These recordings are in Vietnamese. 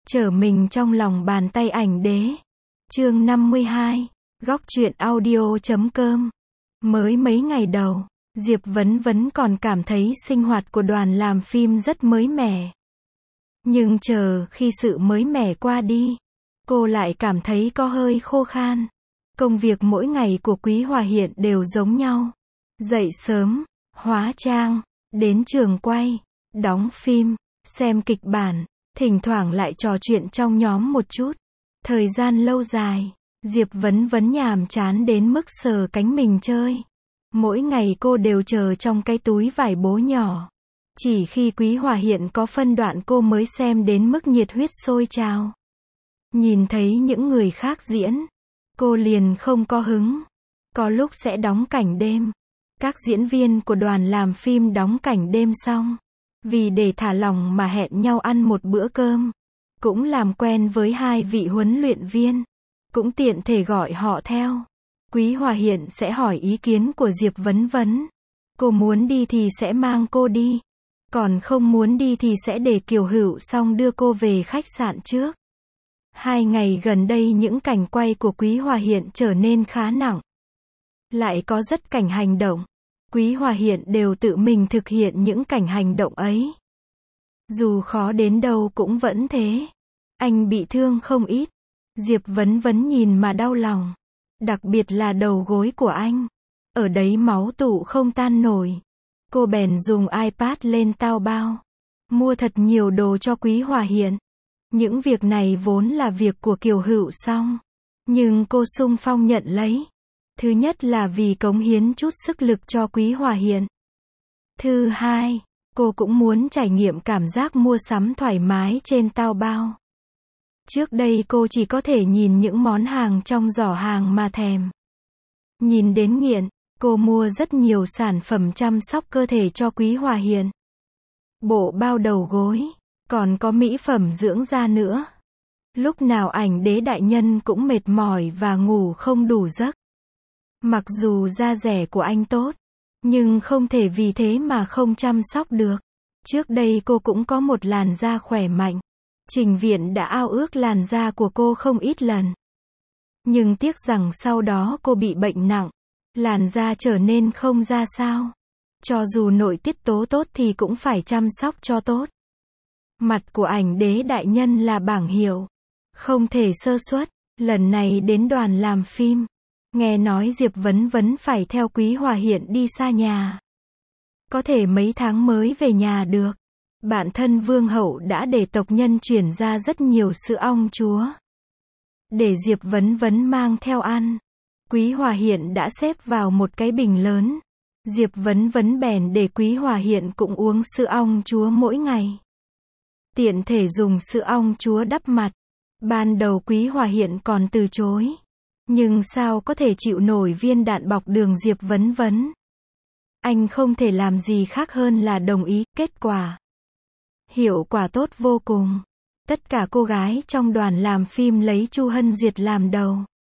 Trở mình trong lòng bàn tay ảnh đế. Chương 52. Góc truyện audio.com. Mới mấy ngày đầu, Diệp Vấn Vấn còn cảm thấy sinh hoạt của đoàn làm phim rất mới mẻ. Nhưng chờ khi sự mới mẻ qua đi, cô lại cảm thấy có hơi khô khan. Công việc mỗi ngày của Quý Hòa Hiện đều giống nhau. Dậy sớm, hóa trang, đến trường quay, đóng phim, xem kịch bản, thỉnh thoảng lại trò chuyện trong nhóm một chút. Thời gian lâu dài, Diệp Vấn Vấn nhàm chán đến mức sờ cánh mình chơi. Mỗi ngày cô đều chờ trong cái túi vải bố nhỏ. Chỉ khi Quý Hòa Hiện có phân đoạn cô mới xem đến mức nhiệt huyết sôi trào. Nhìn thấy những người khác diễn, cô liền không có hứng. Có lúc sẽ đóng cảnh đêm. Các diễn viên của đoàn làm phim đóng cảnh đêm xong, vì để thả lỏng mà hẹn nhau ăn một bữa cơm. Cũng làm quen với hai vị huấn luyện viên. Cũng tiện thể gọi họ theo. Quý Hòa Hiện sẽ hỏi ý kiến của Diệp Vấn Vấn. Cô muốn đi thì sẽ mang cô đi. Còn không muốn đi thì sẽ để Kiều Hữu xong đưa cô về khách sạn trước. 2 ngày gần đây những cảnh quay của Quý Hòa Hiện trở nên khá nặng. Lại có rất cảnh hành động. Quý Hòa Hiện đều tự mình thực hiện những cảnh hành động ấy. Dù khó đến đâu cũng vẫn thế. Anh bị thương không ít. Diệp Vấn Vấn nhìn mà đau lòng. Đặc biệt là đầu gối của anh. Ở đấy máu tụ không tan nổi. Cô bèn dùng iPad lên Taobao. Mua thật nhiều đồ cho Quý Hòa Hiện. Những việc này vốn là việc của Kiều Hữu xong. Nhưng cô xung phong nhận lấy. Thứ nhất là vì cống hiến chút sức lực cho Quý Hòa Hiện. Thứ hai, cô cũng muốn trải nghiệm cảm giác mua sắm thoải mái trên Taobao. Trước đây cô chỉ có thể nhìn những món hàng trong giỏ hàng mà thèm. Nhìn đến nghiện, cô mua rất nhiều sản phẩm chăm sóc cơ thể cho Quý Hòa Hiện. Bộ bao đầu gối, còn có mỹ phẩm dưỡng da nữa. Lúc nào ảnh đế đại nhân cũng mệt mỏi và ngủ không đủ giấc. Mặc dù da rẻ của anh tốt, nhưng không thể vì thế mà không chăm sóc được. Trước đây cô cũng có một làn da khỏe mạnh. Trình viện đã ao ước làn da của cô không ít lần. Nhưng tiếc rằng sau đó cô bị bệnh nặng. Làn da trở nên không ra sao. Cho dù nội tiết tố tốt thì cũng phải chăm sóc cho tốt. Mặt của ảnh đế đại nhân là bảng hiệu. Không thể sơ suất. Lần này đến đoàn làm phim. Nghe nói Diệp Vấn Vấn phải theo Quý Hòa Hiện đi xa nhà. Có thể mấy tháng mới về nhà được. Bạn thân Vương Hậu đã để tộc nhân chuyển ra rất nhiều sữa ong chúa. Để Diệp Vấn Vấn mang theo ăn. Quý Hòa Hiện đã xếp vào một cái bình lớn. Diệp Vấn Vấn bèn để Quý Hòa Hiện cũng uống sữa ong chúa mỗi ngày. Tiện thể dùng sữa ong chúa đắp mặt. Ban đầu Quý Hòa Hiện còn từ chối. Nhưng sao có thể chịu nổi viên đạn bọc đường Diệp Vấn Vấn. Anh không thể làm gì khác hơn là đồng ý. Kết quả, hiệu quả tốt vô cùng. Tất cả cô gái trong đoàn làm phim lấy Chu Hân Duyệt làm đầu.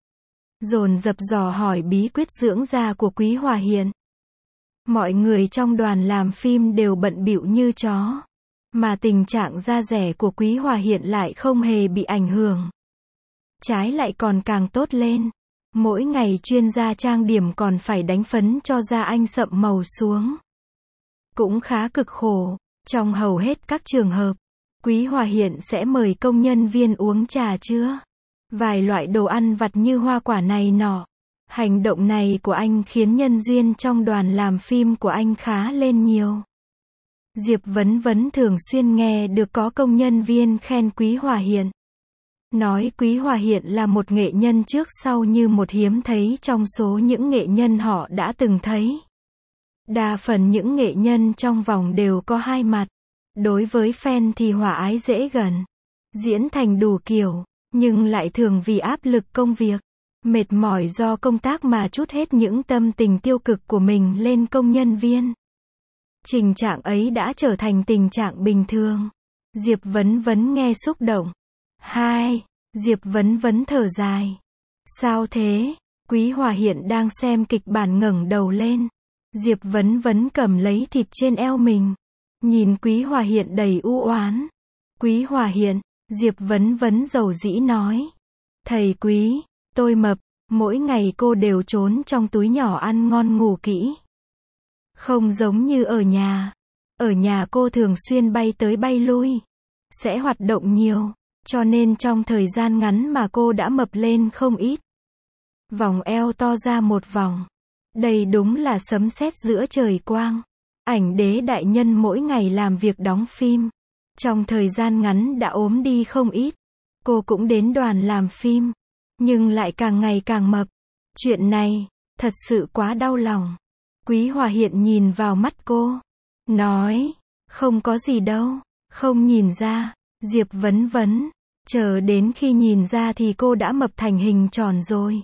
Dồn dập dò hỏi bí quyết dưỡng da của Quý Hòa Hiện. Mọi người trong đoàn làm phim đều bận bịu như chó. Mà tình trạng da rẻ của Quý Hòa Hiện lại không hề bị ảnh hưởng. Trái lại còn càng tốt lên. Mỗi ngày chuyên gia trang điểm còn phải đánh phấn cho da anh sậm màu xuống. Cũng khá cực khổ. Trong hầu hết các trường hợp, Quý Hòa Hiện sẽ mời công nhân viên uống trà trưa. Vài loại đồ ăn vặt như hoa quả này nọ. Hành động này của anh khiến nhân duyên trong đoàn làm phim của anh khá lên nhiều. Diệp Vấn Vấn thường xuyên nghe được có công nhân viên khen Quý Hòa Hiện. Nói Quý Hòa Hiện là một nghệ nhân trước sau như một hiếm thấy trong số những nghệ nhân họ đã từng thấy. Đa phần những nghệ nhân trong vòng đều có hai mặt. Đối với fan thì hòa ái dễ gần. Diễn thành đủ kiểu, nhưng lại thường vì áp lực công việc, mệt mỏi do công tác mà trút hết những tâm tình tiêu cực của mình lên công nhân viên. Tình trạng ấy đã trở thành tình trạng bình thường. Diệp Vấn Vấn nghe xúc động. Diệp Vấn Vấn thở dài. Sao thế? Quý Hòa Hiện đang xem kịch bản ngẩng đầu lên. Diệp Vấn Vấn cầm lấy thịt trên eo mình. Nhìn Quý Hòa Hiện đầy u oán. Quý Hòa Hiện, Diệp Vấn Vấn dầu dĩ nói. Thầy Quý, tôi mập, mỗi ngày cô đều trốn trong túi nhỏ ăn ngon ngủ kỹ. Không giống như ở nhà. Ở nhà cô thường xuyên bay tới bay lui, sẽ hoạt động nhiều, cho nên trong thời gian ngắn mà cô đã mập lên không ít. Vòng eo to ra một vòng. Đây đúng là sấm sét giữa trời quang. Ảnh đế đại nhân mỗi ngày làm việc đóng phim. Trong thời gian ngắn đã ốm đi không ít. Cô cũng đến đoàn làm phim, nhưng lại càng ngày càng mập. Chuyện này, thật sự quá đau lòng. Quý Hòa Hiện nhìn vào mắt cô, nói, không có gì đâu, không nhìn ra. Diệp Vấn Vấn, chờ đến khi nhìn ra thì cô đã mập thành hình tròn rồi.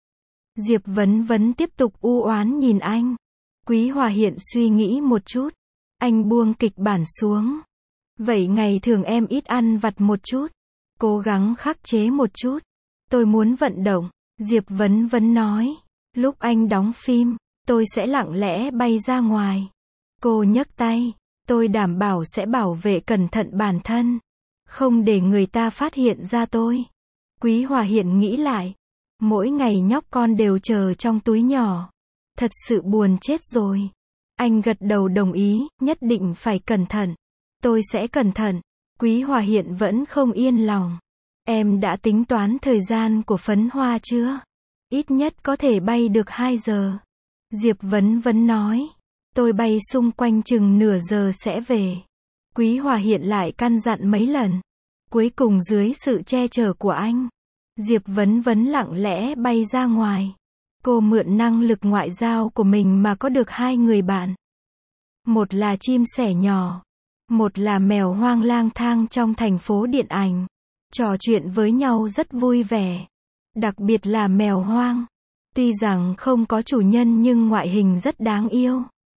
Diệp Vấn Vấn tiếp tục u oán nhìn anh. Quý Hòa Hiện suy nghĩ một chút. Anh buông kịch bản xuống. Vậy ngày thường em ít ăn vặt một chút. Cố gắng khắc chế một chút. Tôi muốn vận động. Diệp Vấn Vấn nói. Lúc anh đóng phim, tôi sẽ lặng lẽ bay ra ngoài. Cô nhấc tay. Tôi đảm bảo sẽ bảo vệ cẩn thận bản thân. Không để người ta phát hiện ra tôi. Quý Hòa Hiện nghĩ lại. Mỗi ngày nhóc con đều chờ trong túi nhỏ. Thật sự buồn chết rồi. Anh gật đầu đồng ý, nhất định phải cẩn thận. Tôi sẽ cẩn thận. Quý Hòa Hiện vẫn không yên lòng. Em đã tính toán thời gian của Phấn Hoa chưa? Ít nhất có thể bay được 2 giờ. Diệp Vấn Vấn nói. Tôi bay xung quanh chừng nửa giờ sẽ về. Quý Hòa Hiện lại căn dặn mấy lần. Cuối cùng dưới sự che chở của anh, Diệp Vấn Vấn lặng lẽ bay ra ngoài. Cô mượn năng lực ngoại giao của mình mà có được 2 người bạn. Một là chim sẻ nhỏ, một là mèo hoang lang thang trong thành phố điện ảnh. Trò chuyện với nhau rất vui vẻ. Đặc biệt là mèo hoang. Tuy rằng không có chủ nhân nhưng ngoại hình rất đáng yêu.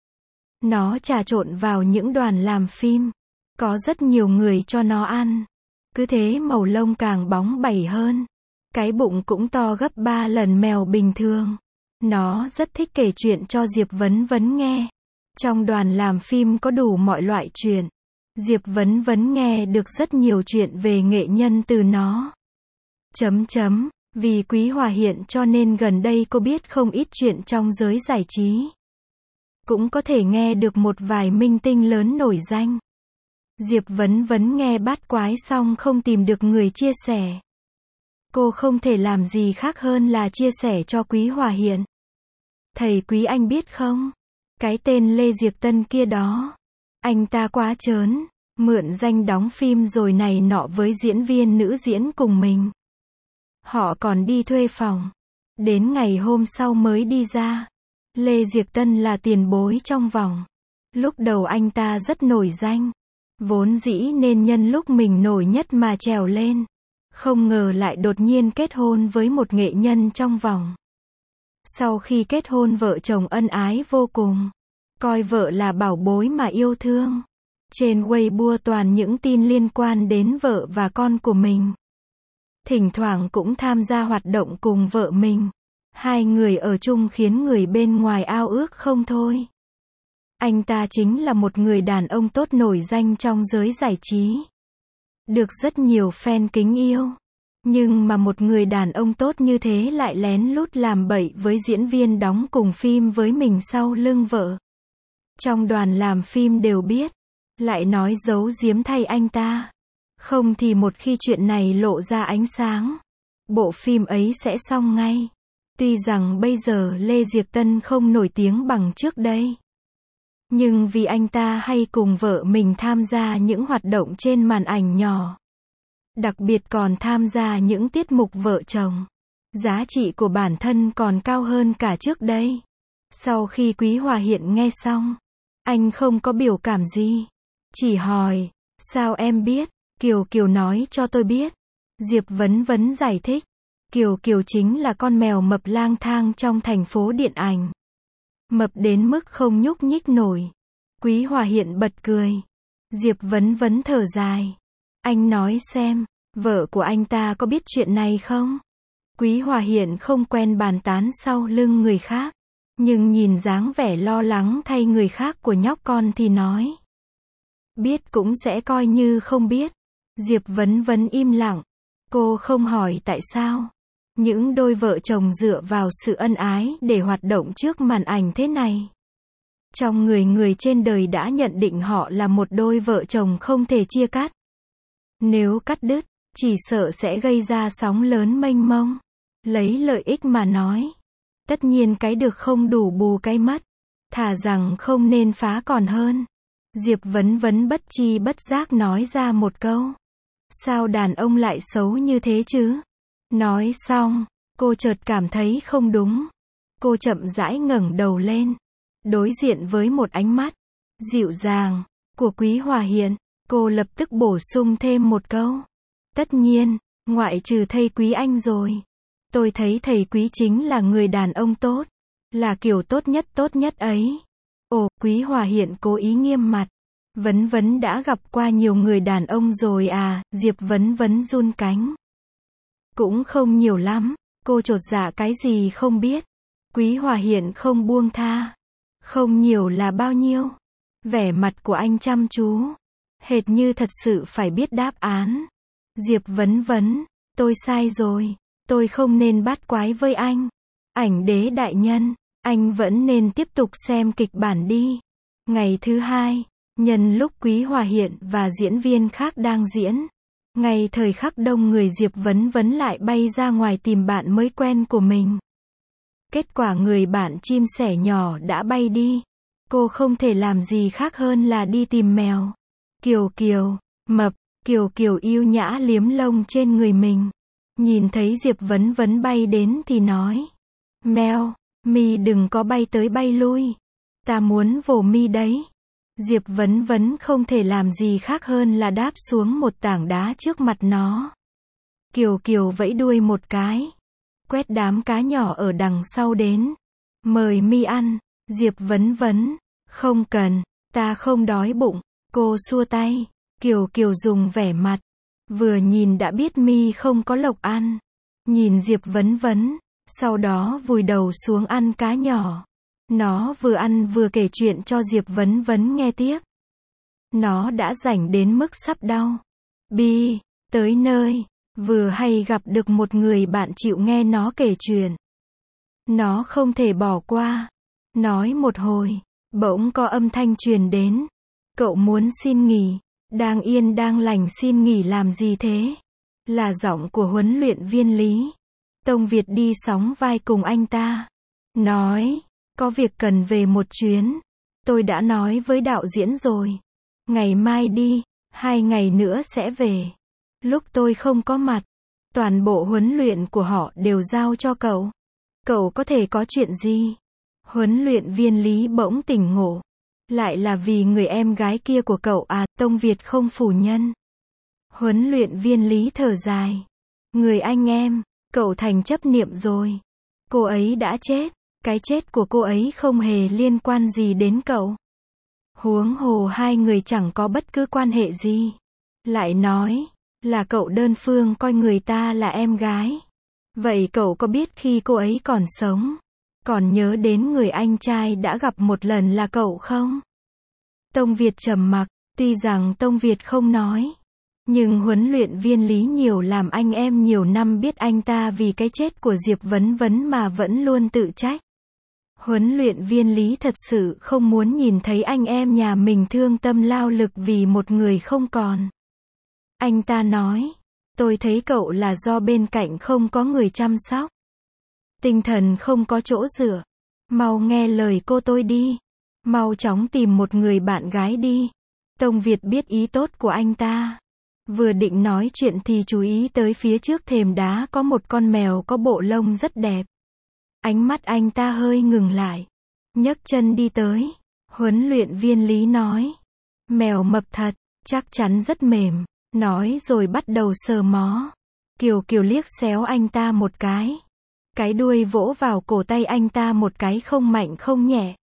Nó trà trộn vào những đoàn làm phim. Có rất nhiều người cho nó ăn. Cứ thế màu lông càng bóng bẩy hơn. Cái bụng cũng to gấp 3 lần mèo bình thường. Nó rất thích kể chuyện cho Diệp Vấn Vấn nghe. Trong đoàn làm phim có đủ mọi loại chuyện. Diệp Vấn Vấn nghe được rất nhiều chuyện về nghệ nhân từ nó. Vì Quý Hòa Hiện cho nên gần đây cô biết không ít chuyện trong giới giải trí. Cũng có thể nghe được một vài minh tinh lớn nổi danh. Diệp Vấn Vấn nghe bát quái xong không tìm được người chia sẻ. Cô không thể làm gì khác hơn là chia sẻ cho Quý Hòa Hiện. Thầy Quý, anh biết không? Cái tên Lê Diệp Tân kia đó. Anh ta quá trớn. Mượn danh đóng phim rồi này nọ với diễn viên nữ diễn cùng mình. Họ còn đi thuê phòng. Đến ngày hôm sau mới đi ra. Lê Diệp Tân là tiền bối trong vòng. Lúc đầu anh ta rất nổi danh. Vốn dĩ nên nhân lúc mình nổi nhất mà trèo lên. Không ngờ lại đột nhiên kết hôn với một nghệ nhân trong vòng. Sau khi kết hôn vợ chồng ân ái vô cùng. Coi vợ là bảo bối mà yêu thương. Trên Weibo toàn những tin liên quan đến vợ và con của mình. Thỉnh thoảng cũng tham gia hoạt động cùng vợ mình. 2 người ở chung khiến người bên ngoài ao ước không thôi. Anh ta chính là một người đàn ông tốt nổi danh trong giới giải trí. Được rất nhiều fan kính yêu. Nhưng mà một người đàn ông tốt như thế lại lén lút làm bậy với diễn viên đóng cùng phim với mình sau lưng vợ. Trong đoàn làm phim đều biết. Lại nói giấu giếm thay anh ta. Không thì một khi chuyện này lộ ra ánh sáng, bộ phim ấy sẽ xong ngay. Tuy rằng bây giờ Lê Diệp Tân không nổi tiếng bằng trước đây. Nhưng vì anh ta hay cùng vợ mình tham gia những hoạt động trên màn ảnh nhỏ. Đặc biệt còn tham gia những tiết mục vợ chồng. Giá trị của bản thân còn cao hơn cả trước đây. Sau khi Quý Hòa Hiện nghe xong, anh không có biểu cảm gì. Chỉ hỏi, sao em biết? Kiều Kiều nói cho tôi biết. Diệp Vấn Vấn giải thích. Kiều Kiều chính là con mèo mập lang thang trong thành phố điện ảnh. Mập đến mức không nhúc nhích nổi. Quý Hòa Hiện bật cười. Diệp Vấn Vấn thở dài. Anh nói xem, vợ của anh ta có biết chuyện này không? Quý Hòa Hiện không quen bàn tán sau lưng người khác. Nhưng nhìn dáng vẻ lo lắng thay người khác của nhóc con thì nói. Biết cũng sẽ coi như không biết. Diệp Vấn Vấn im lặng. Cô không hỏi tại sao. Những đôi vợ chồng dựa vào sự ân ái để hoạt động trước màn ảnh thế này. Trong người trên đời đã nhận định họ là một đôi vợ chồng không thể chia cắt. Nếu cắt đứt, chỉ sợ sẽ gây ra sóng lớn mênh mông. Lấy lợi ích mà nói. Tất nhiên cái được không đủ bù cái mất. Thà rằng không nên phá còn hơn. Diệp Vấn Vấn bất tri bất giác nói ra một câu. Sao đàn ông lại xấu như thế chứ? Nói xong, cô chợt cảm thấy không đúng. Cô chậm rãi ngẩng đầu lên. Đối diện với một ánh mắt dịu dàng của Quý Hòa Hiện, cô lập tức bổ sung thêm một câu. Tất nhiên, ngoại trừ thầy Quý anh rồi. Tôi thấy thầy Quý chính là người đàn ông tốt. Là kiểu tốt nhất ấy. Ồ, Quý Hòa Hiện cố ý nghiêm mặt. Vấn Vấn đã gặp qua nhiều người đàn ông rồi à? Diệp Vấn Vấn run cánh. Cũng không nhiều lắm. Cô chột dạ cái gì không biết. Quý Hòa Hiện không buông tha. Không nhiều là bao nhiêu? Vẻ mặt của anh chăm chú. Hệt như thật sự phải biết đáp án. Diệp Vấn Vấn, tôi sai rồi. Tôi không nên bắt quái với anh. Ảnh đế đại nhân, anh vẫn nên tiếp tục xem kịch bản đi. Ngày thứ hai, nhân lúc Quý Hòa Hiện và diễn viên khác đang diễn. Ngay thời khắc đông người, Diệp Vấn Vấn lại bay ra ngoài tìm bạn mới quen của mình. Kết quả người bạn chim sẻ nhỏ đã bay đi. Cô không thể làm gì khác hơn là đi tìm mèo. Kiều Kiều, mập, Kiều Kiều yêu nhã liếm lông trên người mình. Nhìn thấy Diệp Vấn Vấn bay đến thì nói. Mèo, mi đừng có bay tới bay lui. Ta muốn vồ mi đấy. Diệp Vấn Vấn không thể làm gì khác hơn là đáp xuống một tảng đá trước mặt nó. Kiều Kiều vẫy đuôi một cái. Quét đám cá nhỏ ở đằng sau đến. Mời mi ăn. Diệp Vấn Vấn. Không cần, ta không đói bụng. Cô xua tay. Kiều Kiều dùng vẻ mặt. Vừa nhìn đã biết mi không có lộc ăn. Nhìn Diệp Vấn Vấn. Sau đó vùi đầu xuống ăn cá nhỏ. Nó vừa ăn vừa kể chuyện cho Diệp Vấn Vấn nghe tiếp. Nó đã rảnh đến mức sắp đau. Bi, tới nơi, vừa hay gặp được một người bạn chịu nghe nó kể chuyện. Nó không thể bỏ qua. Nói một hồi, bỗng có âm thanh truyền đến. Cậu muốn xin nghỉ. Đang yên đang lành xin nghỉ làm gì thế? Là giọng của huấn luyện viên Lý. Tông Việt đi sóng vai cùng anh ta. Nói, có việc cần về một chuyến. Tôi đã nói với đạo diễn rồi. Ngày mai đi, 2 ngày nữa sẽ về. Lúc tôi không có mặt, toàn bộ huấn luyện của họ đều giao cho cậu. Cậu có thể có chuyện gì? Huấn luyện viên Lý bỗng tỉnh ngộ. Lại là vì người em gái kia của cậu à? Tông Việt không phủ nhận. Huấn luyện viên Lý thở dài. Người anh em, cậu thành chấp niệm rồi. Cô ấy đã chết. Cái chết của cô ấy không hề liên quan gì đến cậu. Huống hồ hai người chẳng có bất cứ quan hệ gì. Lại nói, là cậu đơn phương coi người ta là em gái. Vậy cậu có biết khi cô ấy còn sống, còn nhớ đến người anh trai đã gặp một lần là cậu không? Tông Việt trầm mặc, tuy rằng Tông Việt không nói. Nhưng huấn luyện viên Lý nhiều làm anh em nhiều năm biết anh ta vì cái chết của Diệp Vấn Vấn mà vẫn luôn tự trách. Huấn luyện viên Lý thật sự không muốn nhìn thấy anh em nhà mình thương tâm lao lực vì một người không còn. Anh ta nói, tôi thấy cậu là do bên cạnh không có người chăm sóc. Tinh thần không có chỗ dựa. Mau nghe lời cô tôi đi. Mau chóng tìm một người bạn gái đi. Tông Việt biết ý tốt của anh ta. Vừa định nói chuyện thì chú ý tới phía trước thềm đá có một con mèo có bộ lông rất đẹp. Ánh mắt anh ta hơi ngừng lại. Nhấc chân đi tới. Huấn luyện viên Lý nói. Mèo mập thật, chắc chắn rất mềm. Nói rồi bắt đầu sờ mó. Kiều Kiều liếc xéo anh ta một cái. Cái đuôi vỗ vào cổ tay anh ta một cái không mạnh không nhẹ.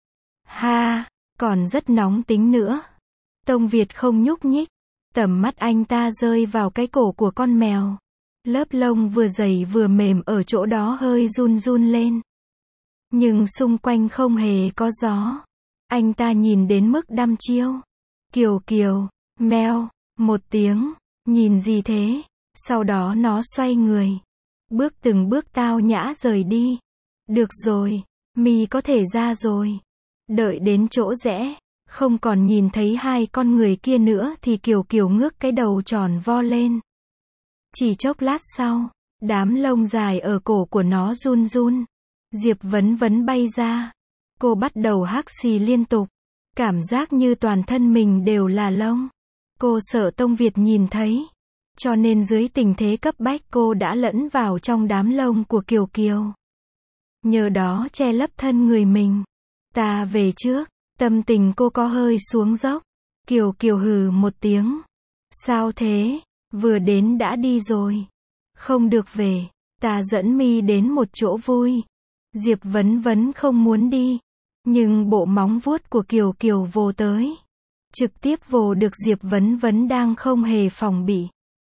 Ha, còn rất nóng tính nữa. Tông Việt không nhúc nhích. Tầm mắt anh ta rơi vào cái cổ của con mèo. Lớp lông vừa dày vừa mềm ở chỗ đó hơi run run lên. Nhưng xung quanh không hề có gió. Anh ta nhìn đến mức đăm chiêu. Kiều Kiều, meo, một tiếng. Nhìn gì thế? Sau đó nó xoay người. Bước từng bước tao nhã rời đi. Được rồi, mi có thể ra rồi. Đợi đến chỗ rẽ, không còn nhìn thấy hai con người kia nữa thì Kiều Kiều ngước cái đầu tròn vo lên. Chỉ chốc lát sau, đám lông dài ở cổ của nó run run. Diệp Vấn Vấn bay ra. Cô bắt đầu hắt xì liên tục. Cảm giác như toàn thân mình đều là lông. Cô sợ Tông Việt nhìn thấy. Cho nên dưới tình thế cấp bách cô đã lẫn vào trong đám lông của Kiều Kiều. Nhờ đó che lấp thân người mình. Ta về trước. Tâm tình cô có hơi xuống dốc. Kiều Kiều hừ một tiếng. Sao thế? Vừa đến đã đi rồi. Không được về. Ta dẫn mi đến một chỗ vui. Diệp Vấn Vấn không muốn đi. Nhưng bộ móng vuốt của Kiều Kiều vồ tới. Trực tiếp vồ được Diệp Vấn Vấn đang không hề phòng bị.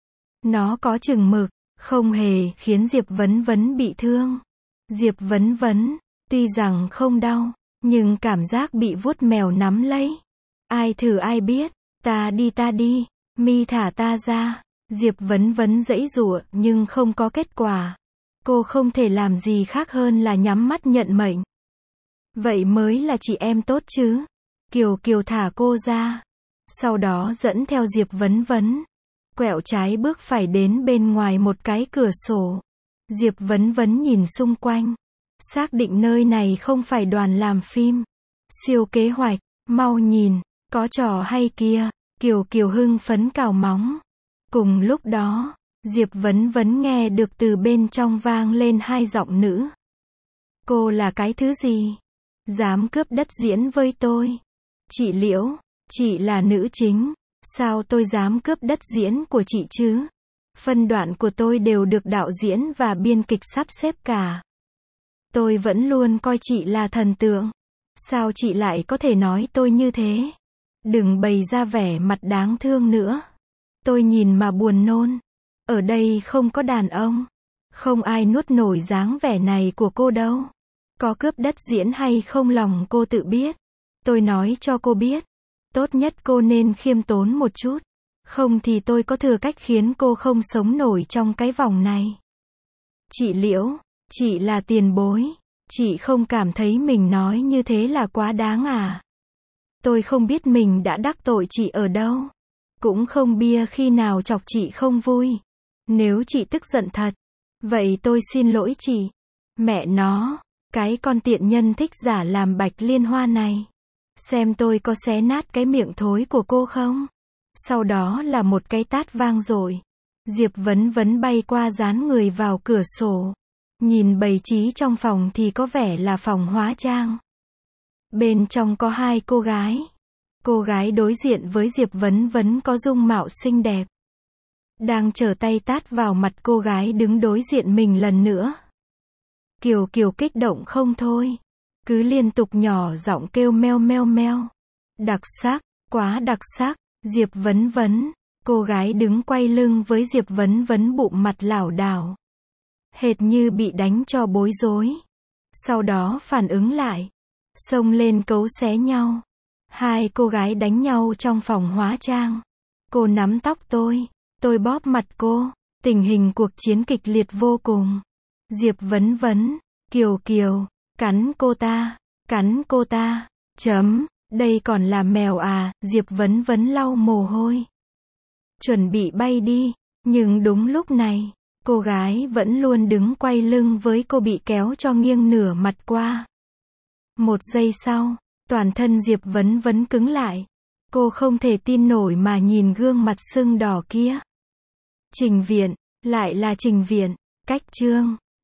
Nó có chừng mực, không hề khiến Diệp Vấn Vấn bị thương. Diệp Vấn Vấn, tuy rằng không đau, nhưng cảm giác bị vuốt mèo nắm lấy. Ai thử ai biết, ta đi, mi thả ta ra. Diệp Vấn Vấn giãy giụa nhưng không có kết quả. Cô không thể làm gì khác hơn là nhắm mắt nhận mệnh. Vậy mới là chị em tốt chứ. Kiều Kiều thả cô ra. Sau đó dẫn theo Diệp Vấn Vấn. Quẹo trái bước phải đến bên ngoài một cái cửa sổ. Diệp Vấn Vấn nhìn xung quanh. Xác định nơi này không phải đoàn làm phim. Siêu kế hoạch, mau nhìn, có trò hay kia. Kiều Kiều hưng phấn cào móng. Cùng lúc đó, Diệp Vấn Vấn nghe được từ bên trong vang lên hai giọng nữ. Cô là cái thứ gì? Dám cướp đất diễn với tôi? Chị Liễu, chị là nữ chính. Sao tôi dám cướp đất diễn của chị chứ? Phân đoạn của tôi đều được đạo diễn và biên kịch sắp xếp cả. Tôi vẫn luôn coi chị là thần tượng. Sao chị lại có thể nói tôi như thế? Đừng bày ra vẻ mặt đáng thương nữa. Tôi nhìn mà buồn nôn. Ở đây không có đàn ông. Không ai nuốt nổi dáng vẻ này của cô đâu. Có cướp đất diễn hay không lòng cô tự biết. Tôi nói cho cô biết. Tốt nhất cô nên khiêm tốn một chút. Không thì tôi có thừa cách khiến cô không sống nổi trong cái vòng này. Chị Liễu, chị là tiền bối. Chị không cảm thấy mình nói như thế là quá đáng à? Tôi không biết mình đã đắc tội chị ở đâu. Cũng không bia khi nào chọc chị không vui. Nếu chị tức giận thật, vậy tôi xin lỗi chị. Mẹ nó, cái con tiện nhân thích giả làm Bạch Liên Hoa này. Xem tôi có xé nát cái miệng thối của cô không? Sau đó là một cái tát vang dội. Diệp Vấn Vấn bay qua dán người vào cửa sổ. Nhìn bày trí trong phòng thì có vẻ là phòng hóa trang. Bên trong có hai cô gái. Cô gái đối diện với Diệp Vấn Vấn có dung mạo xinh đẹp. Đang trở tay tát vào mặt cô gái đứng đối diện mình lần nữa. Kiều Kiều kích động không thôi. Cứ liên tục nhỏ giọng kêu meo meo meo. Đặc sắc, quá đặc sắc. Diệp Vấn Vấn. Cô gái đứng quay lưng với Diệp Vấn Vấn bụng mặt lảo đảo. Hệt như bị đánh cho bối rối. Sau đó phản ứng lại. Xông lên cấu xé nhau. Hai cô gái đánh nhau trong phòng hóa trang. Cô nắm tóc tôi bóp mặt cô. Tình hình cuộc chiến kịch liệt vô cùng. Diệp Vấn Vấn, Kiều Kiều, cắn cô ta, đây còn là mèo à? Diệp Vấn Vấn lau mồ hôi. Chuẩn bị bay đi, nhưng đúng lúc này, cô gái vẫn luôn đứng quay lưng với cô bị kéo cho nghiêng nửa mặt qua. Một giây sau, toàn thân Diệp Vấn Vấn cứng lại. Cô không thể tin nổi mà nhìn gương mặt sưng đỏ kia. Trình Viện, lại là Trình Viện, cách chương.